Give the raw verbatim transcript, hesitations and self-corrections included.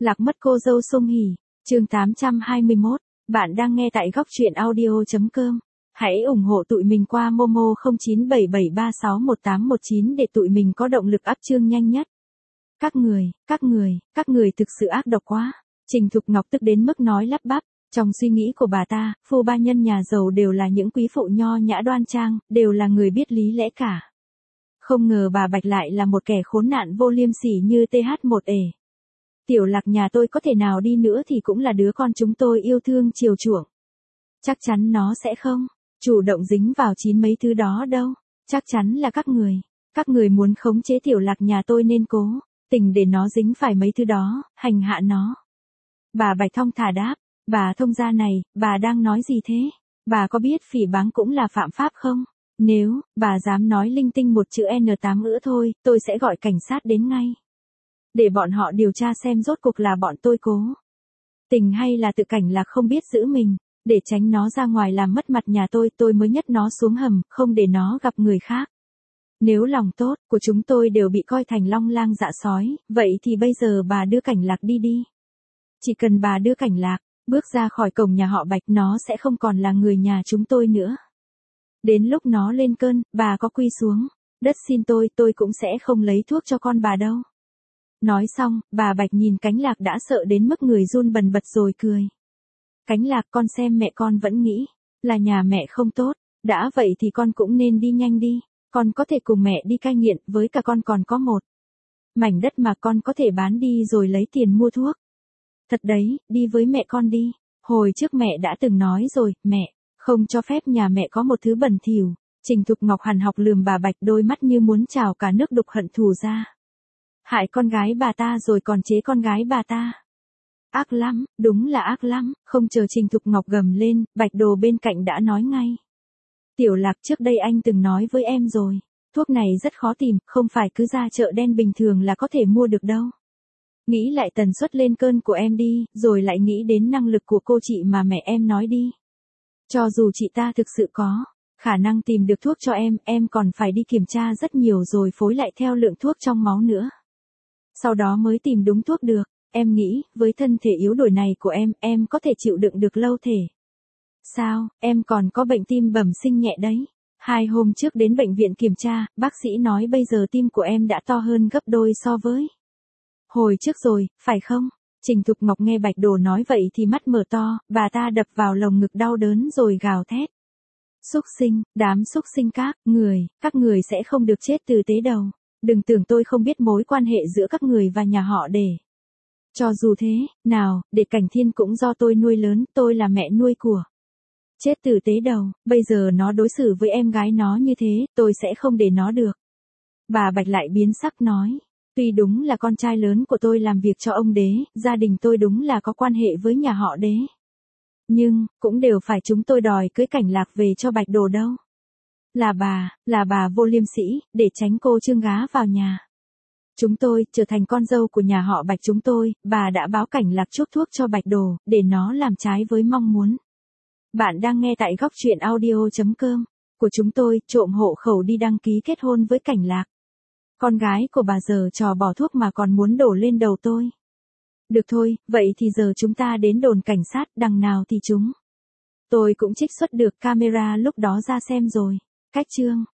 Lạc mất cô dâu Song Hỷ, chương tám trăm hai mươi mốt, bạn đang nghe tại góc truyện audio.com. Hãy ủng hộ tụi mình qua Momo không chín bảy bảy ba sáu một tám một chín để tụi mình có động lực up chương nhanh nhất. Các người, các người, các người thực sự ác độc quá. Trình Thục Ngọc tức đến mức nói lắp bắp. Trong suy nghĩ của bà ta, phu ba nhân nhà giàu đều là những quý phụ nho nhã đoan trang, đều là người biết lý lẽ cả. Không ngờ bà Bạch lại là một kẻ khốn nạn vô liêm sỉ như T H một ể. Tiểu Lạc nhà tôi có thể nào đi nữa thì cũng là đứa con chúng tôi yêu thương chiều chuộng. Chắc chắn nó sẽ không chủ động dính vào chín mấy thứ đó đâu. Chắc chắn là các người. Các người muốn khống chế Tiểu Lạc nhà tôi nên cố tình để nó dính phải mấy thứ đó, hành hạ nó. Bà Bạch thong thả đáp. Bà thông gia này, bà đang nói gì thế? Bà có biết phỉ báng cũng là phạm pháp không? Nếu bà dám nói linh tinh một chữ N tám nữa thôi, tôi sẽ gọi cảnh sát đến ngay. Để bọn họ điều tra xem rốt cuộc là bọn tôi cố tình hay là tự Cảnh Lạc không biết giữ mình, để tránh nó ra ngoài làm mất mặt nhà tôi, tôi mới nhấc nó xuống hầm, không để nó gặp người khác. Nếu lòng tốt của chúng tôi đều bị coi thành long lang dạ sói, vậy thì bây giờ bà đưa Cảnh Lạc đi đi. Chỉ cần bà đưa Cảnh Lạc bước ra khỏi cổng nhà họ Bạch, nó sẽ không còn là người nhà chúng tôi nữa. Đến lúc nó lên cơn, bà có quỳ xuống đất xin tôi, tôi cũng sẽ không lấy thuốc cho con bà đâu. Nói xong, bà Bạch nhìn Cánh Lạc đã sợ đến mức người run bần bật rồi cười. Cánh Lạc, con xem mẹ con vẫn nghĩ là nhà mẹ không tốt, đã vậy thì con cũng nên đi nhanh đi, con có thể cùng mẹ đi cai nghiện, với cả con còn có một mảnh đất mà con có thể bán đi rồi lấy tiền mua thuốc. Thật đấy, đi với mẹ con đi. Hồi trước mẹ đã từng nói rồi, mẹ không cho phép nhà mẹ có một thứ bẩn thỉu. Trình Thục Ngọc hằn học lườm bà Bạch, đôi mắt như muốn trào cả nước đục hận thù ra. Hại con gái bà ta rồi còn chế con gái bà ta. Ác lắm, đúng là ác lắm. Không chờ Trình Thục Ngọc gầm lên, Bạch Đồ bên cạnh đã nói ngay. Tiểu Lạc, trước đây anh từng nói với em rồi, thuốc này rất khó tìm, không phải cứ ra chợ đen bình thường là có thể mua được đâu. Nghĩ lại tần suất lên cơn của em đi, rồi lại nghĩ đến năng lực của cô chị mà mẹ em nói đi. Cho dù chị ta thực sự có khả năng tìm được thuốc cho em, em còn phải đi kiểm tra rất nhiều rồi phối lại theo lượng thuốc trong máu nữa. Sau đó mới tìm đúng thuốc được. Em nghĩ, với thân thể yếu đuối này của em, em có thể chịu đựng được lâu thể. Sao, em còn có bệnh tim bẩm sinh nhẹ đấy. Hai hôm trước đến bệnh viện kiểm tra, bác sĩ nói bây giờ tim của em đã to hơn gấp đôi so với hồi trước rồi, phải không? Trình Thục Ngọc nghe Bạch Đồ nói vậy thì mắt mở to, bà ta đập vào lồng ngực đau đớn rồi gào thét. Xúc sinh, đám xúc sinh các người, các người sẽ không được chết từ tế đầu. Đừng tưởng tôi không biết mối quan hệ giữa các người và nhà họ Để. Cho dù thế, nào, Để Cảnh Thiên cũng do tôi nuôi lớn, tôi là mẹ nuôi của. Chết từ tế đầu, bây giờ nó đối xử với em gái nó như thế, tôi sẽ không để nó được. Bà Bạch lại biến sắc nói. Tuy đúng là con trai lớn của tôi làm việc cho ông Đế, gia đình tôi đúng là có quan hệ với nhà họ Đế. Nhưng, cũng đều phải chúng tôi đòi cưới Cảnh Lạc về cho Bạch Đồ đâu. Là bà, là bà vô liêm sỉ, để tránh cô Trương gá vào nhà. Chúng tôi, trở thành con dâu của nhà họ Bạch chúng tôi, bà đã báo Cảnh Lạc chuốc thuốc cho Bạch Đồ, để nó làm trái với mong muốn. Bạn đang nghe tại góc truyện audio.com của chúng tôi, trộm hộ khẩu đi đăng ký kết hôn với Cảnh Lạc. Con gái của bà giờ trò bỏ thuốc mà còn muốn đổ lên đầu tôi. Được thôi, vậy thì giờ chúng ta đến đồn cảnh sát, đằng nào thì chúng tôi cũng trích xuất được camera lúc đó ra xem rồi. Cách chương